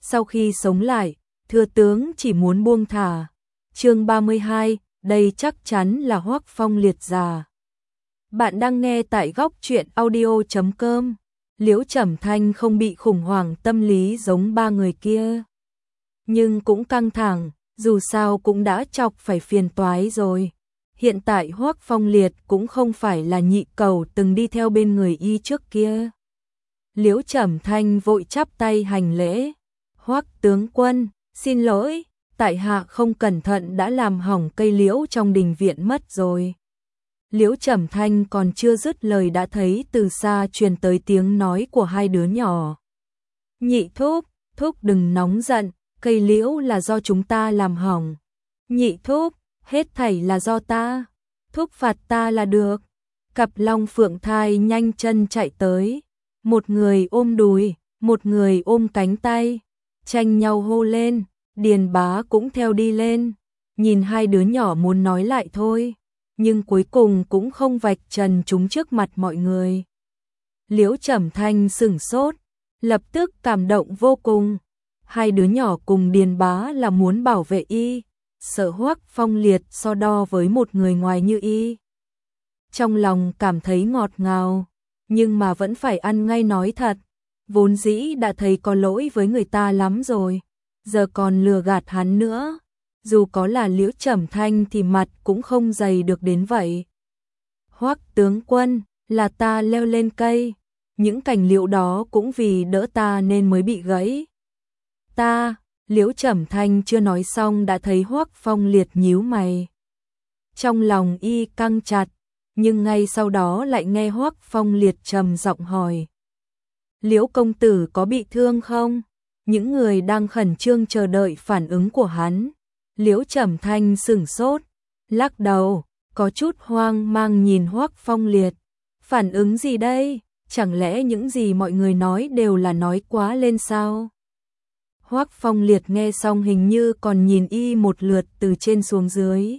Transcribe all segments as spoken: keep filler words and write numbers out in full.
sau khi sống lại, thừa tướng chỉ muốn buông thả. Chương ba mươi hai, đây chắc chắn là Hoắc Phong Liệt già. Bạn đang nghe tại góc truyện audio chấm com. Liễu Trầm Thanh không bị khủng hoảng tâm lý giống ba người kia, nhưng cũng căng thẳng, dù sao cũng đã chọc phải phiền toái rồi. Hiện tại Hoắc Phong Liệt cũng không phải là nhị cầu từng đi theo bên người y trước kia. Liễu Trầm Thanh vội chắp tay hành lễ. Hoắc tướng quân, xin lỗi, tại hạ không cẩn thận đã làm hỏng cây liễu trong đình viện mất rồi. Liễu Trầm Thanh còn chưa dứt lời đã thấy từ xa truyền tới tiếng nói của hai đứa nhỏ. Nhị thúc, thúc đừng nóng giận, cây liễu là do chúng ta làm hỏng. Nhị thúc, hết thảy là do ta, thúc phạt ta là được. Cặp long phượng thai nhanh chân chạy tới, một người ôm đùi, một người ôm cánh tay, tranh nhau hô lên. Điền Bá cũng theo đi lên, nhìn hai đứa nhỏ muốn nói lại thôi, nhưng cuối cùng cũng không vạch trần chúng trước mặt mọi người. Liễu Trầm Thanh sửng sốt, lập tức cảm động vô cùng. Hai đứa nhỏ cùng Điền Bá là muốn bảo vệ y, sợ Hoắc Phong Liệt so đo với một người ngoài như y. Trong lòng cảm thấy ngọt ngào, nhưng mà vẫn phải ăn ngay nói thật, vốn dĩ đã thấy có lỗi với người ta lắm rồi, giờ còn lừa gạt hắn nữa. Dù có là Liễu Trầm Thanh thì mặt cũng không dày được đến vậy. Hoắc tướng quân, là ta leo lên cây, những cành liễu đó cũng vì đỡ ta nên mới bị gãy. Ta, Liễu Trầm Thanh chưa nói xong đã thấy Hoắc Phong Liệt nhíu mày. Trong lòng y căng chặt, nhưng ngay sau đó lại nghe Hoắc Phong Liệt trầm giọng hỏi. Liễu công tử có bị thương không? Những người đang khẩn trương chờ đợi phản ứng của hắn. Liễu Trầm Thanh sửng sốt, lắc đầu, có chút hoang mang nhìn Hoắc Phong Liệt. Phản ứng gì đây? Chẳng lẽ những gì mọi người nói đều là nói quá lên sao? Hoắc Phong Liệt nghe xong hình như còn nhìn y một lượt từ trên xuống dưới.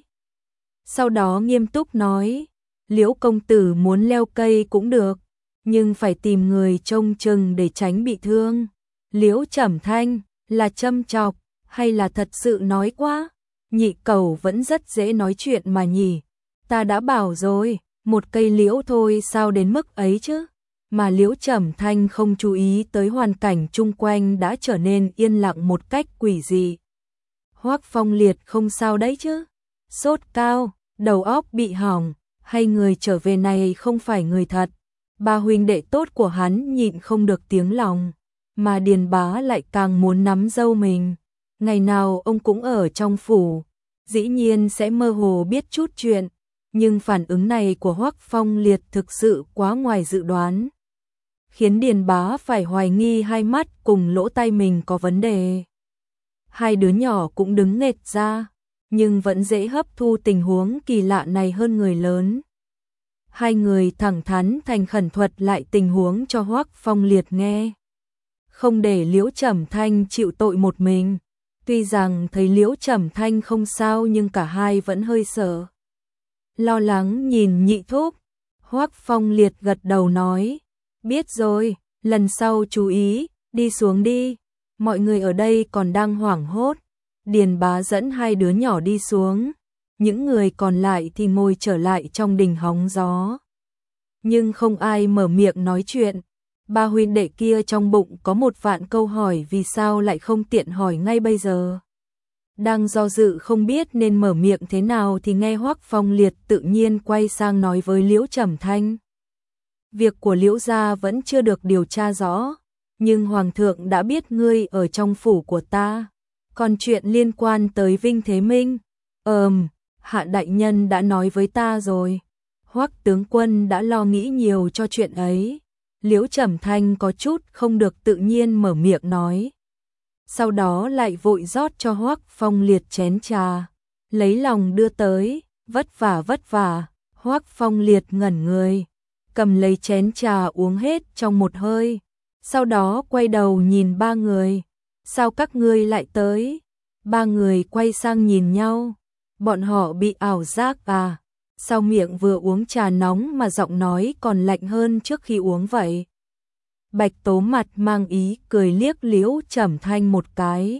Sau đó nghiêm túc nói, Liễu công tử muốn leo cây cũng được, nhưng phải tìm người trông chừng để tránh bị thương. Liễu Trầm Thanh, là châm chọc, hay là thật sự nói quá? Nhị cầu vẫn rất dễ nói chuyện mà nhỉ. Ta đã bảo rồi, một cây liễu thôi sao đến mức ấy chứ? Mà Liễu Trầm Thanh không chú ý tới hoàn cảnh chung quanh đã trở nên yên lặng một cách quỷ dị. Hoắc Phong Liệt không sao đấy chứ? Sốt cao, đầu óc bị hỏng, hay người trở về này không phải người thật? Ba huynh đệ tốt của hắn nhịn không được tiếng lòng, mà Điền Bá lại càng muốn nắm dâu mình. Ngày nào ông cũng ở trong phủ, dĩ nhiên sẽ mơ hồ biết chút chuyện, nhưng phản ứng này của Hoắc Phong Liệt thực sự quá ngoài dự đoán, khiến Điền Bá phải hoài nghi hai mắt cùng lỗ tai mình có vấn đề. Hai đứa nhỏ cũng đứng nghệt ra, nhưng vẫn dễ hấp thu tình huống kỳ lạ này hơn người lớn. Hai người thẳng thắn thành khẩn thuật lại tình huống cho Hoắc Phong Liệt nghe, không để Liễu Trầm Thanh chịu tội một mình. Tuy rằng thấy Liễu Trầm Thanh không sao nhưng cả hai vẫn hơi sợ. Lo lắng nhìn nhị thúc, Hoắc Phong Liệt gật đầu nói, biết rồi, lần sau chú ý, đi xuống đi. Mọi người ở đây còn đang hoảng hốt. Điền Bá dẫn hai đứa nhỏ đi xuống, những người còn lại thì ngồi trở lại trong đình hóng gió. Nhưng không ai mở miệng nói chuyện. Ba huynh đệ kia trong bụng có một vạn câu hỏi vì sao lại không tiện hỏi ngay bây giờ. Đang do dự không biết nên mở miệng thế nào thì nghe Hoắc Phong Liệt tự nhiên quay sang nói với Liễu Trầm Thanh. Việc của Liễu gia vẫn chưa được điều tra rõ, nhưng Hoàng thượng đã biết ngươi ở trong phủ của ta. Còn chuyện liên quan tới Vinh Thế Minh, ờm, Hạ đại nhân đã nói với ta rồi. Hoắc tướng quân đã lo nghĩ nhiều cho chuyện ấy. Liễu Trầm Thanh có chút không được tự nhiên mở miệng nói. Sau đó lại vội rót cho Hoắc Phong Liệt chén trà, lấy lòng đưa tới, vất vả vất vả. Hoắc Phong Liệt ngẩn người, cầm lấy chén trà uống hết trong một hơi, sau đó quay đầu nhìn ba người. Sao các ngươi lại tới? Ba người quay sang nhìn nhau, bọn họ bị ảo giác à? Sao miệng vừa uống trà nóng mà giọng nói còn lạnh hơn trước khi uống vậy? Bạch Tố mặt mang ý cười liếc Liễu Trầm Thanh một cái.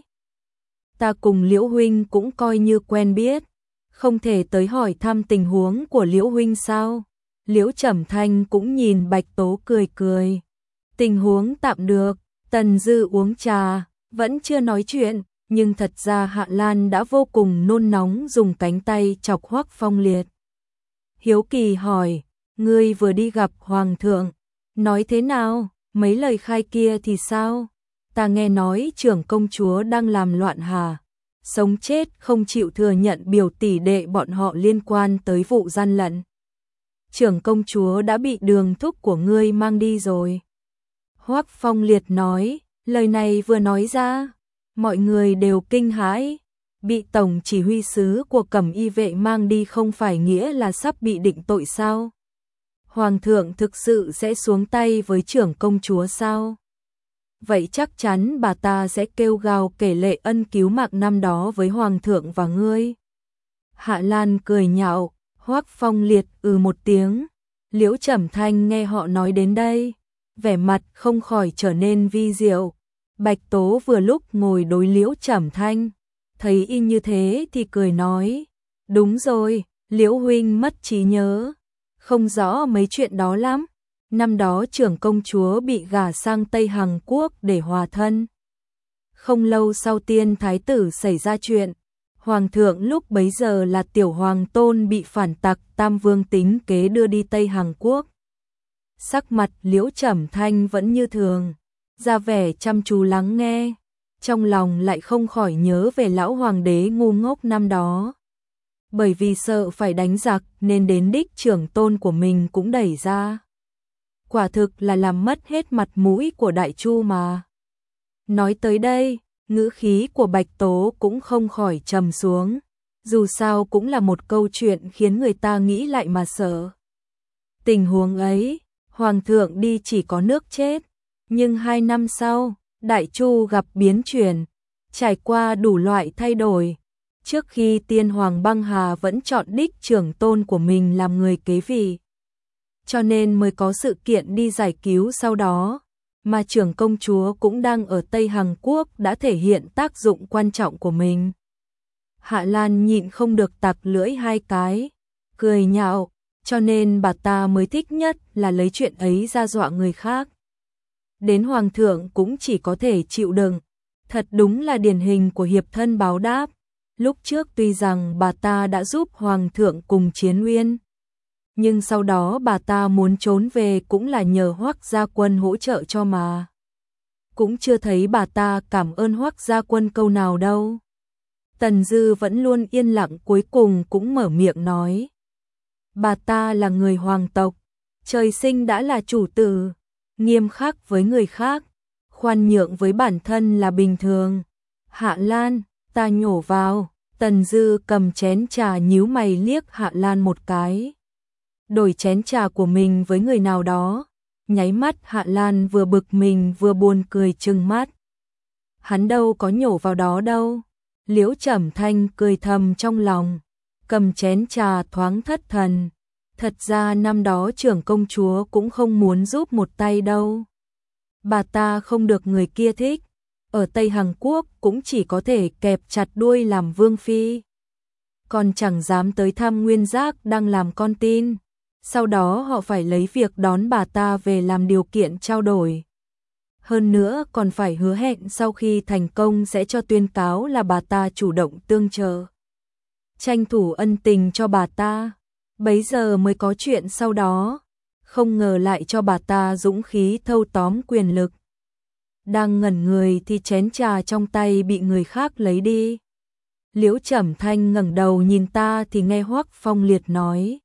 Ta cùng Liễu huynh cũng coi như quen biết, không thể tới hỏi thăm tình huống của Liễu huynh sao? Liễu Trầm Thanh cũng nhìn Bạch Tố cười cười. Tình huống tạm được, Tần Dư uống trà, vẫn chưa nói chuyện, nhưng thật ra Hạ Lan đã vô cùng nôn nóng dùng cánh tay chọc Hoắc Phong Liệt. Hiếu kỳ hỏi, ngươi vừa đi gặp Hoàng thượng, nói thế nào, mấy lời khai kia thì sao? Ta nghe nói trưởng công chúa đang làm loạn hà, sống chết không chịu thừa nhận biểu tỷ đệ bọn họ liên quan tới vụ gian lận. Trưởng công chúa đã bị đường thúc của ngươi mang đi rồi. Hoắc Phong Liệt nói, lời này vừa nói ra, mọi người đều kinh hãi. Bị tổng chỉ huy sứ của Cẩm Y vệ mang đi không phải nghĩa là sắp bị định tội sao? Hoàng thượng thực sự sẽ xuống tay với trưởng công chúa sao? Vậy chắc chắn bà ta sẽ kêu gào kể lệ ân cứu mạng năm đó với Hoàng thượng và ngươi. Hạ Lan cười nhạo, Hoắc Phong Liệt ừ một tiếng. Liễu Trầm Thanh nghe họ nói đến đây, vẻ mặt không khỏi trở nên vi diệu. Bạch Tố vừa lúc ngồi đối Liễu Trầm Thanh, thấy y như thế thì cười nói, đúng rồi, Liễu huynh mất trí nhớ, không rõ mấy chuyện đó lắm. Năm đó trưởng công chúa bị gả sang Tây Hằng Quốc để hòa thân. Không lâu sau tiên thái tử xảy ra chuyện, Hoàng thượng lúc bấy giờ là tiểu hoàng tôn bị phản tặc Tam Vương tính kế đưa đi Tây Hằng Quốc. Sắc mặt Liễu Trầm Thanh vẫn như thường, ra vẻ chăm chú lắng nghe, trong lòng lại không khỏi nhớ về lão hoàng đế ngu ngốc năm đó. Bởi vì sợ phải đánh giặc nên đến đích trưởng tôn của mình cũng đẩy ra. Quả thực là làm mất hết mặt mũi của Đại Chu mà. Nói tới đây, ngữ khí của Bạch Tố cũng không khỏi trầm xuống. Dù sao cũng là một câu chuyện khiến người ta nghĩ lại mà sợ. Tình huống ấy, Hoàng thượng đi chỉ có nước chết. Nhưng hai năm sau, Đại Chu gặp biến chuyển, trải qua đủ loại thay đổi. Trước khi tiên hoàng Băng Hà vẫn chọn đích trưởng tôn của mình làm người kế vị, cho nên mới có sự kiện đi giải cứu sau đó, mà trưởng công chúa cũng đang ở Tây Hằng Quốc đã thể hiện tác dụng quan trọng của mình. Hạ Lan nhịn không được tặc lưỡi hai cái, cười nhạo, cho nên bà ta mới thích nhất là lấy chuyện ấy ra dọa người khác. Đến Hoàng thượng cũng chỉ có thể chịu đựng, thật đúng là điển hình của hiệp thân báo đáp. Lúc trước tuy rằng bà ta đã giúp Hoàng thượng cùng Chiến Uyên, nhưng sau đó bà ta muốn trốn về cũng là nhờ Hoắc Gia Quân hỗ trợ cho mà. Cũng chưa thấy bà ta cảm ơn Hoắc Gia Quân câu nào đâu. Tần Dư vẫn luôn yên lặng cuối cùng cũng mở miệng nói. Bà ta là người hoàng tộc, trời sinh đã là chủ tử, nghiêm khắc với người khác, khoan nhượng với bản thân là bình thường. Hạ Lan, ta nhổ vào. Tần Dư cầm chén trà nhíu mày liếc Hạ Lan một cái. Đổi chén trà của mình với người nào đó. Nháy mắt Hạ Lan vừa bực mình vừa buồn cười trừng mắt. Hắn đâu có nhổ vào đó đâu. Liễu Trầm Thanh cười thầm trong lòng, cầm chén trà thoáng thất thần. Thật ra năm đó trưởng công chúa cũng không muốn giúp một tay đâu. Bà ta không được người kia thích. Ở Tây Hằng Quốc cũng chỉ có thể kẹp chặt đuôi làm vương phi. Còn chẳng dám tới thăm Nguyên Giác đang làm con tin. Sau đó họ phải lấy việc đón bà ta về làm điều kiện trao đổi. Hơn nữa còn phải hứa hẹn sau khi thành công sẽ cho tuyên cáo là bà ta chủ động tương trợ, tranh thủ ân tình cho bà ta. Bấy giờ mới có chuyện sau đó. Không ngờ lại cho bà ta dũng khí thâu tóm quyền lực. Đang ngẩn người thì chén trà trong tay bị người khác lấy đi. Liễu Trầm Thanh ngẩng đầu nhìn ta thì nghe Hoắc Phong Liệt nói.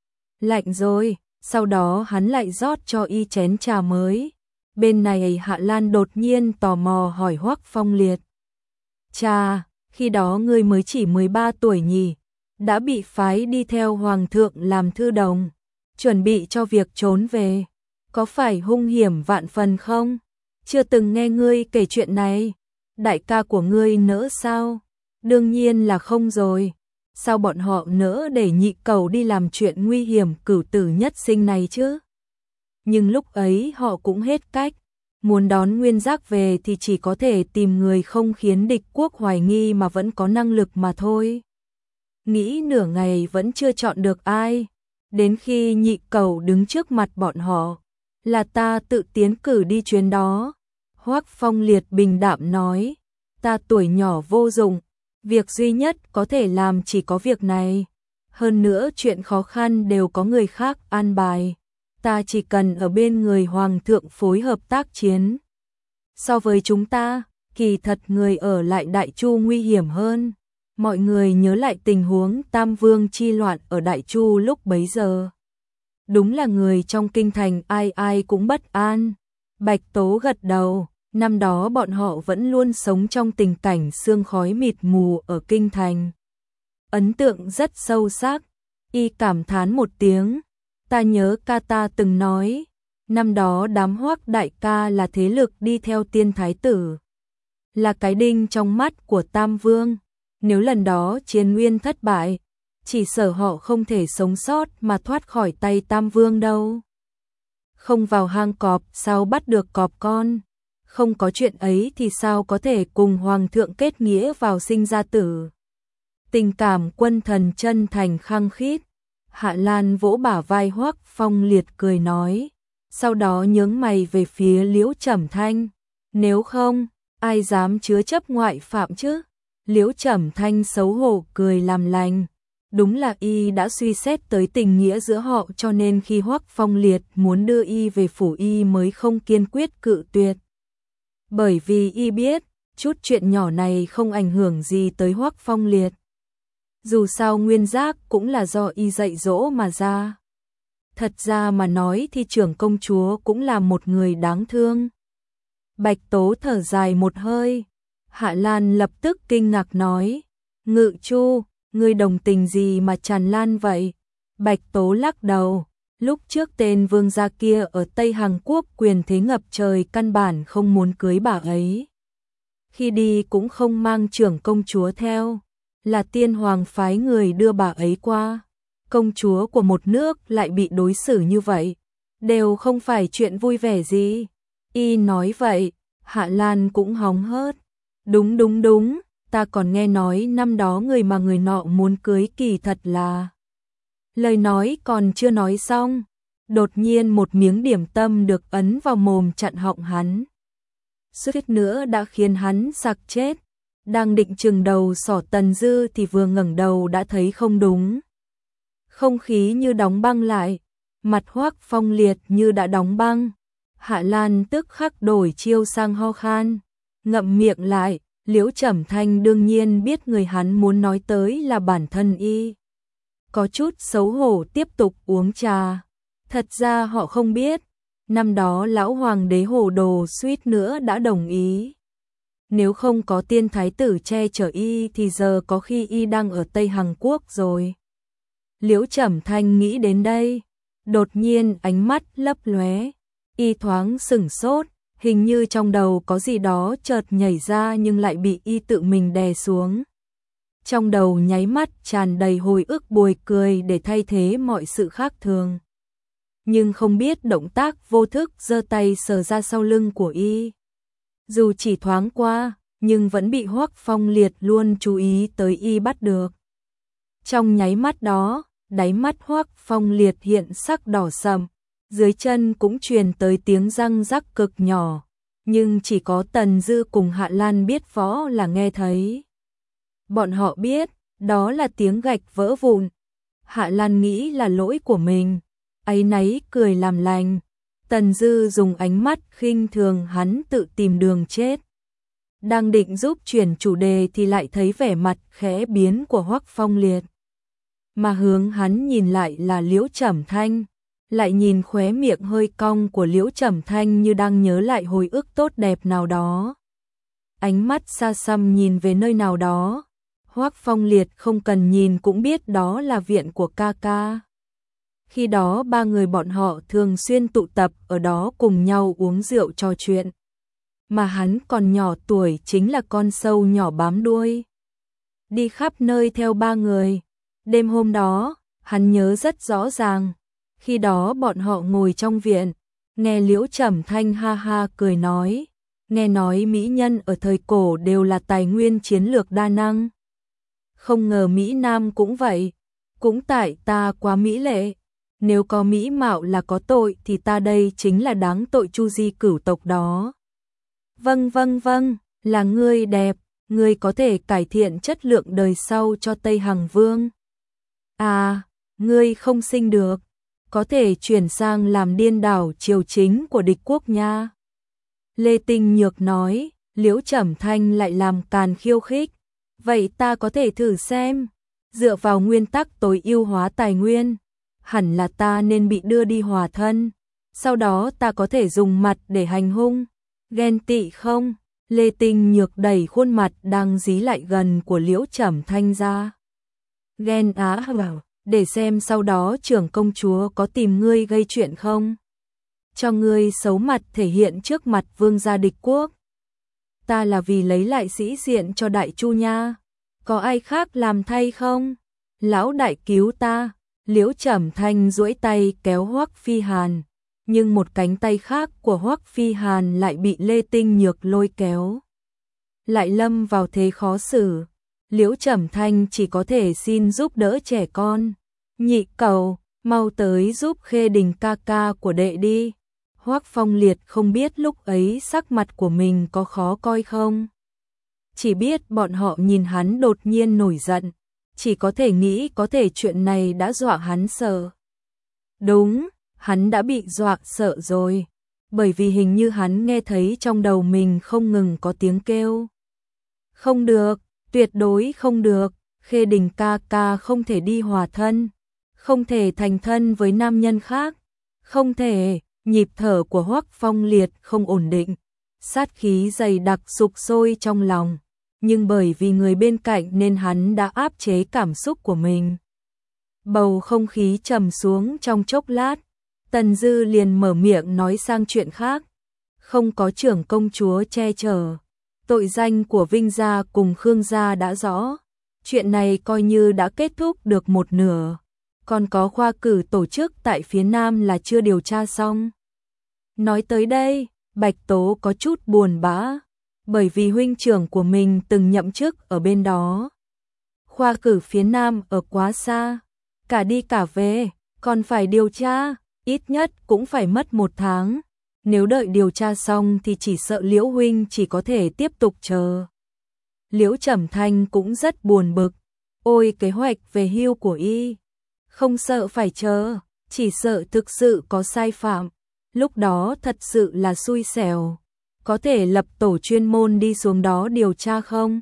Lạnh rồi, sau đó hắn lại rót cho y chén trà mới. Bên này Hạ Lan đột nhiên tò mò hỏi Hoắc Phong Liệt. Chà, khi đó ngươi mới chỉ mười ba tuổi nhỉ, đã bị phái đi theo Hoàng thượng làm thư đồng, chuẩn bị cho việc trốn về. Có phải hung hiểm vạn phần không? Chưa từng nghe ngươi kể chuyện này. Đại ca của ngươi nỡ sao? Đương nhiên là không rồi. Sao bọn họ nỡ để nhị cầu đi làm chuyện nguy hiểm cửu tử nhất sinh này chứ? Nhưng lúc ấy họ cũng hết cách. muốn đón Nguyên Giác về thì chỉ có thể tìm người không khiến địch quốc hoài nghi mà vẫn có năng lực mà thôi. Nghĩ nửa ngày vẫn chưa chọn được ai, đến khi Nhị Cẩu đứng trước mặt bọn họ, là ta tự tiến cử đi chuyến đó. Hoắc Phong Liệt bình đạm nói, ta tuổi nhỏ vô dụng, việc duy nhất có thể làm chỉ có việc này. Hơn nữa chuyện khó khăn đều có người khác an bài, ta chỉ cần ở bên người Hoàng thượng phối hợp tác chiến. So với chúng ta, kỳ thật người ở lại Đại Chu nguy hiểm hơn. Mọi người nhớ lại tình huống Tam Vương chi loạn ở Đại Chu lúc bấy giờ. Đúng là người trong kinh thành ai ai cũng bất an. Bạch Tố gật đầu, năm đó bọn họ vẫn luôn sống trong tình cảnh sương khói mịt mù ở kinh thành. Ấn tượng rất sâu sắc, y cảm thán một tiếng, ta nhớ ca ta từng nói, năm đó đám Hoắc đại ca là thế lực đi theo tiên thái tử, là cái đinh trong mắt của Tam Vương. Nếu lần đó chiến nguyên thất bại, chỉ sợ họ không thể sống sót mà thoát khỏi tay Tam Vương đâu. Không vào hang cọp sao bắt được cọp con, không có chuyện ấy thì sao có thể cùng Hoàng thượng kết nghĩa vào sinh ra tử. Tình cảm quân thần chân thành khăng khít. Hạ Lan vỗ bả vai Hoắc Phong Liệt cười nói, sau đó nhướng mày về phía Liễu Trầm Thanh, nếu không, ai dám chứa chấp ngoại phạm chứ? Liễu Trầm Thanh xấu hổ cười làm lành, đúng là y đã suy xét tới tình nghĩa giữa họ cho nên khi Hoắc Phong Liệt muốn đưa y về phủ y mới không kiên quyết cự tuyệt. Bởi vì y biết, chút chuyện nhỏ này không ảnh hưởng gì tới Hoắc Phong Liệt. Dù sao Nguyên Giác cũng là do y dạy dỗ mà ra. Thật ra mà nói thì trưởng công chúa cũng là một người đáng thương. Bạch Tố thở dài một hơi. Hạ Lan lập tức kinh ngạc nói, Ngự Chu, ngươi đồng tình gì mà tràn lan vậy? Bạch Tố lắc đầu, lúc trước tên vương gia kia ở Tây Hằng Quốc quyền thế ngập trời căn bản không muốn cưới bà ấy. Khi đi cũng không mang trưởng công chúa theo, là tiên hoàng phái người đưa bà ấy qua. Công chúa của một nước lại bị đối xử như vậy, đều không phải chuyện vui vẻ gì. Y nói vậy, Hạ Lan cũng hóng hớt. Đúng đúng đúng, ta còn nghe nói năm đó người mà người nọ muốn cưới kỳ thật là... Lời nói còn chưa nói xong, đột nhiên một miếng điểm tâm được ấn vào mồm chặn họng hắn. Suýt nữa đã khiến hắn sặc chết. Đang định chừng đầu xỏ Tần Dư thì vừa ngẩng đầu đã thấy không đúng. Không khí như đóng băng lại, mặt Hoắc Phong Liệt như đã đóng băng. Hạ Lan tức khắc đổi chiêu sang ho khan, ngậm miệng lại. Liễu Trầm Thanh đương nhiên biết người hắn muốn nói tới là bản thân y. Có chút xấu hổ tiếp tục uống trà. Thật ra họ không biết, năm đó lão hoàng đế hồ đồ suýt nữa đã đồng ý. Nếu không có tiên thái tử che chở y thì giờ có khi y đang ở Tây Hằng Quốc rồi. Liễu Trầm Thanh nghĩ đến đây, đột nhiên ánh mắt lấp lóe, y thoáng sửng sốt, hình như trong đầu có gì đó chợt nhảy ra nhưng lại bị y tự mình đè xuống. Trong đầu nháy mắt tràn đầy hồi ức buồn cười để thay thế mọi sự khác thường. Nhưng không biết động tác vô thức giơ tay sờ ra sau lưng của y. Dù chỉ thoáng qua, nhưng vẫn bị Hoắc Phong Liệt luôn chú ý tới y bắt được. Trong nháy mắt đó, đáy mắt Hoắc Phong Liệt hiện sắc đỏ sậm, dưới chân cũng truyền tới tiếng răng rắc cực nhỏ, nhưng chỉ có Tần Dư cùng Hạ Lan biết võ là nghe thấy. Bọn họ biết, đó là tiếng gạch vỡ vụn. Hạ Lan nghĩ là lỗi của mình, áy náy cười làm lành. Tần Dư dùng ánh mắt khinh thường hắn tự tìm đường chết. Đang định giúp chuyển chủ đề thì lại thấy vẻ mặt khẽ biến của Hoắc Phong Liệt. Mà hướng hắn nhìn lại là Liễu Trầm Thanh, lại nhìn khóe miệng hơi cong của Liễu Trầm Thanh như đang nhớ lại hồi ức tốt đẹp nào đó. Ánh mắt xa xăm nhìn về nơi nào đó, Hoắc Phong Liệt không cần nhìn cũng biết đó là viện của ca ca. Khi đó ba người bọn họ thường xuyên tụ tập ở đó cùng nhau uống rượu trò chuyện. Mà hắn còn nhỏ tuổi chính là con sâu nhỏ bám đuôi. Đi khắp nơi theo ba người. Đêm hôm đó, hắn nhớ rất rõ ràng. Khi đó bọn họ ngồi trong viện, Nghe Liễu Trầm Thanh ha ha cười nói, nghe nói mỹ nhân ở thời cổ đều là tài nguyên chiến lược đa năng. Không ngờ Mỹ Nam cũng vậy, cũng tại ta quá mỹ lệ. Nếu có mỹ mạo là có tội thì ta đây chính là đáng tội chu di cửu tộc đó. Vâng vâng vâng, là ngươi đẹp, ngươi có thể cải thiện chất lượng đời sau cho Tây Hằng Vương. À, ngươi không sinh được, có thể chuyển sang làm điên đảo triều chính của địch quốc nha. Lê Tinh Nhược nói, Liễu Trầm Thanh lại làm càn khiêu khích. Vậy ta có thể thử xem, dựa vào nguyên tắc tối ưu hóa tài nguyên, hẳn là ta nên bị đưa đi hòa thân, sau đó ta có thể dùng mặt để hành hung. Ghen tị không? Lê Tinh Nhược đẩy khuôn mặt đang dí lại gần của Liễu Trầm Thanh ra. Ghen á vào, để xem sau đó trưởng công chúa có tìm ngươi gây chuyện không? Cho ngươi xấu mặt thể hiện trước mặt vương gia địch quốc. Ta là vì lấy lại sĩ diện cho đại chu nha. Có ai khác làm thay không? Lão đại cứu ta. Liễu Trầm Thanh duỗi tay kéo Hoắc Phi Hàn, nhưng một cánh tay khác của Hoắc Phi Hàn lại bị Lê Tinh Nhược lôi kéo, lại lâm vào thế khó xử. Liễu Trầm Thanh chỉ có thể xin giúp đỡ trẻ con. Nhị cầu, mau tới giúp Khê Đình ca ca của đệ đi. Hoắc Phong Liệt không biết lúc ấy sắc mặt của mình có khó coi không. Chỉ biết bọn họ nhìn hắn đột nhiên nổi giận, chỉ có thể nghĩ có thể chuyện này đã dọa hắn sợ. Đúng, hắn đã bị dọa sợ rồi, bởi vì hình như hắn nghe thấy trong đầu mình không ngừng có tiếng kêu. Không được, tuyệt đối không được, Khê Đình ca ca không thể đi hòa thân, không thể thành thân với nam nhân khác, không thể. Nhịp thở của Hoắc Phong Liệt không ổn định, sát khí dày đặc sục sôi trong lòng, nhưng bởi vì người bên cạnh nên hắn đã áp chế cảm xúc của mình. Bầu không khí trầm xuống trong chốc lát, Tần Dư liền mở miệng nói sang chuyện khác. Không có trưởng công chúa che chở, tội danh của Vinh gia cùng Khương gia đã rõ, chuyện này coi như đã kết thúc được một nửa. Còn có khoa cử tổ chức tại phía Nam là chưa điều tra xong. Nói tới đây, Bạch Tố có chút buồn bã, bởi vì huynh trưởng của mình từng nhậm chức ở bên đó. Khoa cử phía Nam ở quá xa, cả đi cả về, còn phải điều tra, ít nhất cũng phải mất một tháng. Nếu đợi điều tra xong thì chỉ sợ Liễu huynh chỉ có thể tiếp tục chờ. Liễu Trầm Thanh cũng rất buồn bực, ôi kế hoạch về hưu của y. Không sợ phải chờ, chỉ sợ thực sự có sai phạm, lúc đó thật sự là xui xẻo. Có thể lập tổ chuyên môn đi xuống đó điều tra không?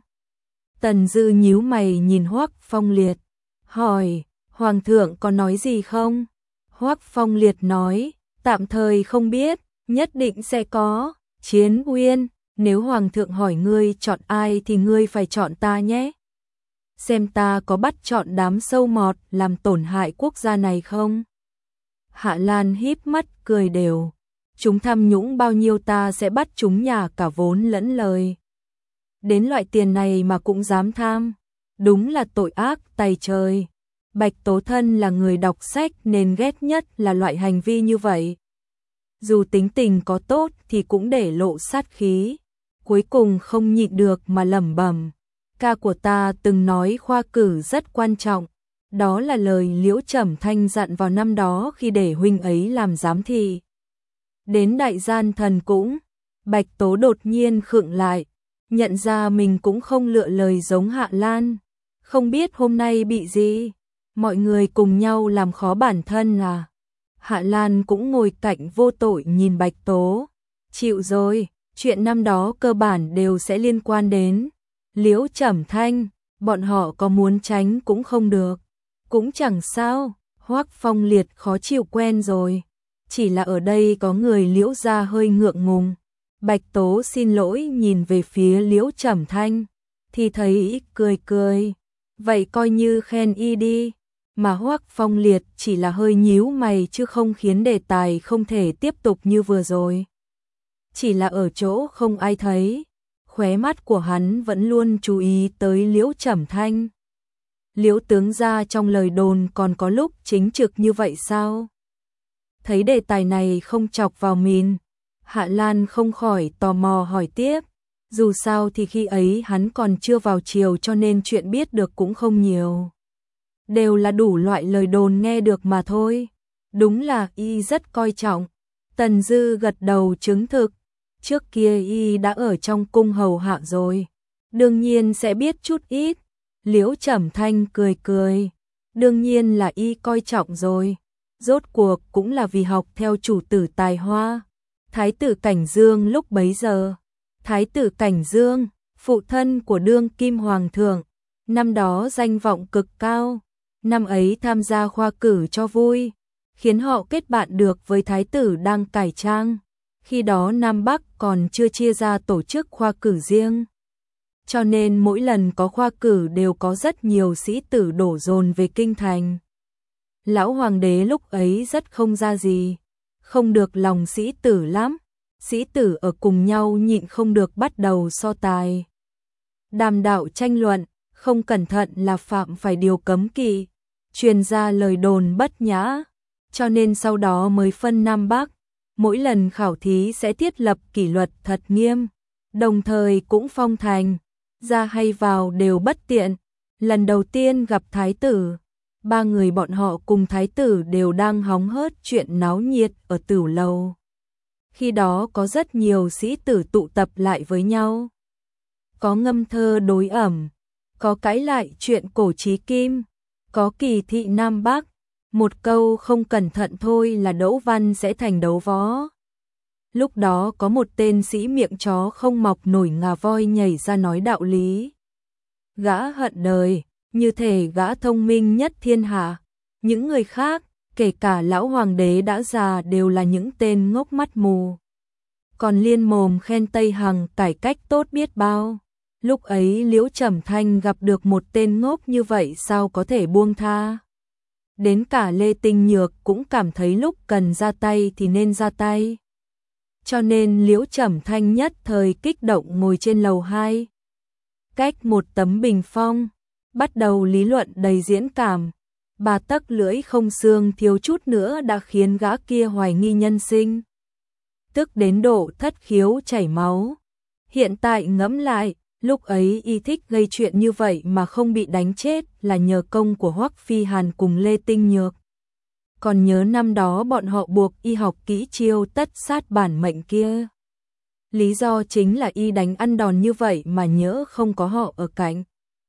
Tần Dư nhíu mày nhìn Hoắc Phong Liệt, hỏi, Hoàng thượng có nói gì không? Hoắc Phong Liệt nói, tạm thời không biết, nhất định sẽ có. Chiến Uyên, nếu Hoàng thượng hỏi ngươi chọn ai thì ngươi phải chọn ta nhé. Xem ta có bắt chọn đám sâu mọt làm tổn hại quốc gia này không? Hạ Lan híp mắt cười đều. Chúng tham nhũng bao nhiêu ta sẽ bắt chúng nhà cả vốn lẫn lời. Đến loại tiền này mà cũng dám tham. Đúng là tội ác tày trời. Bạch Tố Thân là người đọc sách nên ghét nhất là loại hành vi như vậy. Dù tính tình có tốt thì cũng để lộ sát khí. Cuối cùng không nhịn được mà lẩm bẩm. Ca của ta từng nói khoa cử rất quan trọng, đó là lời Liễu Trầm Thanh dặn vào năm đó khi để huynh ấy làm giám thị. Đến đại gian thần cũng, Bạch Tố đột nhiên khựng lại, nhận ra mình cũng không lựa lời giống Hạ Lan, không biết hôm nay bị gì, mọi người cùng nhau làm khó bản thân à. Hạ Lan cũng ngồi cạnh vô tội nhìn Bạch Tố, chịu rồi, chuyện năm đó cơ bản đều sẽ liên quan đến Liễu Trầm Thanh, bọn họ có muốn tránh cũng không được. Cũng chẳng sao, Hoắc Phong Liệt khó chịu quen rồi. Chỉ là ở đây có người Liễu gia hơi ngượng ngùng. Bạch Tố xin lỗi nhìn về phía Liễu Trầm Thanh, thì thấy cười cười. Vậy coi như khen y đi. Mà Hoắc Phong Liệt chỉ là hơi nhíu mày chứ không khiến đề tài không thể tiếp tục như vừa rồi. Chỉ là ở chỗ không ai thấy. Khóe mắt của hắn vẫn luôn chú ý tới Liễu Trầm Thanh. Liễu tướng gia trong lời đồn còn có lúc chính trực như vậy sao? Thấy đề tài này không chọc vào mìn, Hạ Lan không khỏi tò mò hỏi tiếp. Dù sao thì khi ấy hắn còn chưa vào triều cho nên chuyện biết được cũng không nhiều. Đều là đủ loại lời đồn nghe được mà thôi. Đúng là y rất coi trọng. Tần Dư gật đầu chứng thực. Trước kia y đã ở trong cung hầu hạ rồi. Đương nhiên sẽ biết chút ít. Liễu Trầm Thanh cười cười. Đương nhiên là y coi trọng rồi. Rốt cuộc cũng là vì học theo chủ tử tài hoa. Thái tử Cảnh Dương lúc bấy giờ. Thái tử Cảnh Dương, phụ thân của đương kim hoàng thượng. Năm đó danh vọng cực cao. Năm ấy tham gia khoa cử cho vui. Khiến họ kết bạn được với thái tử đang cải trang. Khi đó Nam Bắc còn chưa chia ra tổ chức khoa cử riêng. Cho nên mỗi lần có khoa cử đều có rất nhiều sĩ tử đổ dồn về kinh thành. Lão hoàng đế lúc ấy rất không ra gì. Không được lòng sĩ tử lắm. Sĩ tử ở cùng nhau nhịn không được bắt đầu so tài. Đàm đạo tranh luận, không cẩn thận là phạm phải điều cấm kỵ. Truyền ra lời đồn bất nhã. Cho nên sau đó mới phân Nam Bắc. Mỗi lần khảo thí sẽ thiết lập kỷ luật thật nghiêm. Đồng thời cũng phong thành. Ra hay vào đều bất tiện. Lần đầu tiên gặp thái tử. Ba người bọn họ cùng thái tử đều đang hóng hớt chuyện náo nhiệt ở tửu lầu. Khi đó có rất nhiều sĩ tử tụ tập lại với nhau. Có ngâm thơ đối ẩm. Có cãi lại chuyện cổ chí kim. Có kỳ thị Nam Bắc. Một câu không cẩn thận thôi là Đỗ Văn sẽ thành đấu võ. Lúc đó có một tên sĩ miệng chó không mọc nổi ngà voi nhảy ra nói đạo lý. Gã hận đời, như thể gã thông minh nhất thiên hạ. Những người khác, kể cả lão hoàng đế đã già đều là những tên ngốc mắt mù. Còn liên mồm khen Tây Hằng cải cách tốt biết bao. Lúc ấy Liễu Trầm Thanh gặp được một tên ngốc như vậy sao có thể buông tha. Đến cả Lê Tinh Nhược cũng cảm thấy lúc cần ra tay thì nên ra tay. Cho nên Liễu Trầm Thanh nhất thời kích động ngồi trên lầu hai. Cách một tấm bình phong, bắt đầu lý luận đầy diễn cảm. Bà tấc lưỡi không xương thiếu chút nữa đã khiến gã kia hoài nghi nhân sinh. Tức đến độ thất khiếu chảy máu. Hiện tại ngẫm lại, lúc ấy y thích gây chuyện như vậy mà không bị đánh chết là nhờ công của Hoắc Phi Hàn cùng Lê Tinh Nhược. Còn nhớ năm đó bọn họ buộc y học kỹ chiêu tất sát bản mệnh kia. Lý do chính là y đánh ăn đòn như vậy mà nhỡ không có họ ở cạnh.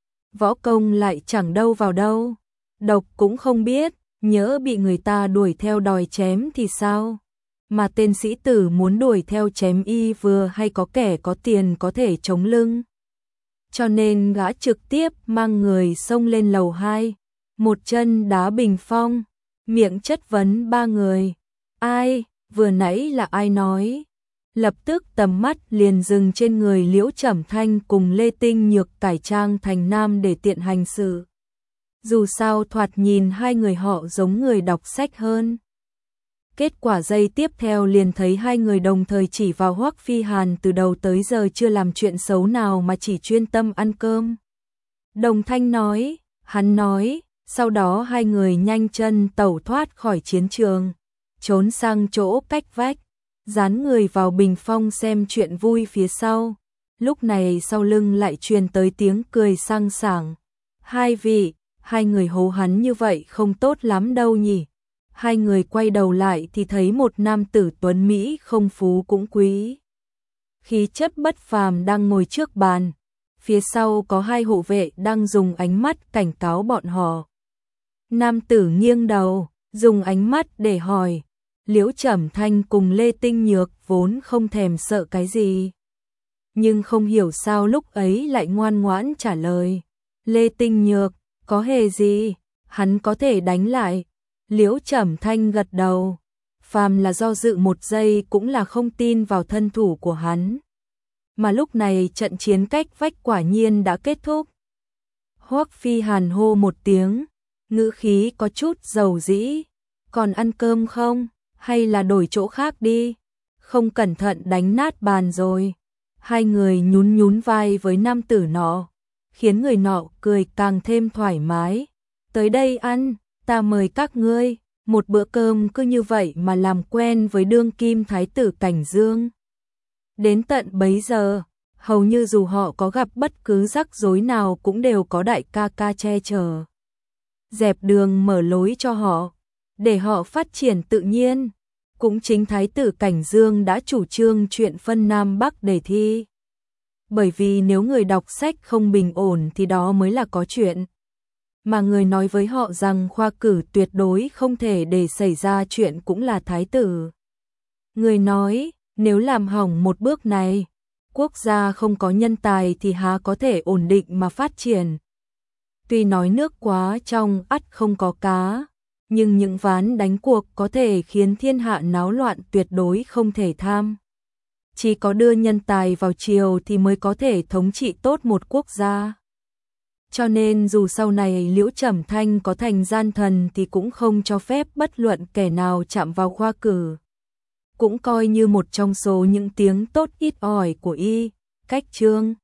Võ công lại chẳng đâu vào đâu. Độc cũng không biết, nhỡ bị người ta đuổi theo đòi chém thì sao? Mà tên sĩ tử muốn đuổi theo chém y vừa hay có kẻ có tiền có thể chống lưng. Cho nên gã trực tiếp mang người xông lên lầu hai, một chân đá bình phong, miệng chất vấn ba người. Ai, vừa nãy là ai nói? Lập tức tầm mắt liền dừng trên người Liễu Trầm Thanh cùng Lê Tinh Nhược cải trang thành nam để tiện hành sự. Dù sao thoạt nhìn hai người họ giống người đọc sách hơn. Kết quả giây tiếp theo liền thấy hai người đồng thời chỉ vào Hoắc Phi Hàn từ đầu tới giờ chưa làm chuyện xấu nào mà chỉ chuyên tâm ăn cơm. Đồng Thanh nói, hắn nói, sau đó hai người nhanh chân tẩu thoát khỏi chiến trường, trốn sang chỗ cách vách, dán người vào bình phong xem chuyện vui phía sau. Lúc này sau lưng lại truyền tới tiếng cười sang sảng. Hai vị, hai người hố hắn như vậy không tốt lắm đâu nhỉ. Hai người quay đầu lại thì thấy một nam tử tuấn Mỹ không phú cũng quý. Khí chất bất phàm đang ngồi trước bàn. Phía sau có hai hộ vệ đang dùng ánh mắt cảnh cáo bọn họ. Nam tử nghiêng đầu, dùng ánh mắt để hỏi. Liễu Trầm Thanh cùng Lê Tinh Nhược vốn không thèm sợ cái gì. Nhưng không hiểu sao lúc ấy lại ngoan ngoãn trả lời. Lê Tinh Nhược, có hề gì, hắn có thể đánh lại. Liễu Trầm Thanh gật đầu. Phàm là do dự một giây cũng là không tin vào thân thủ của hắn. Mà lúc này trận chiến cách vách quả nhiên đã kết thúc. Hoắc Phi Hàn hô một tiếng, ngữ khí có chút dầu dĩ. Còn ăn cơm không? Hay là đổi chỗ khác đi? Không cẩn thận đánh nát bàn rồi. Hai người nhún nhún vai với nam tử nọ, khiến người nọ cười càng thêm thoải mái. Tới đây ăn, ta mời các ngươi. Một bữa cơm cứ như vậy mà làm quen với đương kim thái tử Cảnh Dương. Đến tận bấy giờ, hầu như dù họ có gặp bất cứ rắc rối nào cũng đều có đại ca ca che chở, dẹp đường mở lối cho họ, để họ phát triển tự nhiên. Cũng chính thái tử Cảnh Dương đã chủ trương chuyện phân Nam Bắc đề thi. Bởi vì nếu người đọc sách không bình ổn thì đó mới là có chuyện. Mà người nói với họ rằng khoa cử tuyệt đối không thể để xảy ra chuyện cũng là thái tử. Người nói, nếu làm hỏng một bước này, quốc gia không có nhân tài thì há có thể ổn định mà phát triển. Tuy nói nước quá trong ắt không có cá, nhưng những ván đánh cuộc có thể khiến thiên hạ náo loạn tuyệt đối không thể tham. Chỉ có đưa nhân tài vào triều thì mới có thể thống trị tốt một quốc gia. Cho nên dù sau này Liễu Trầm Thanh có thành gian thần thì cũng không cho phép bất luận kẻ nào chạm vào khoa cử. Cũng coi như một trong số những tiếng tốt ít ỏi của y, cách chương.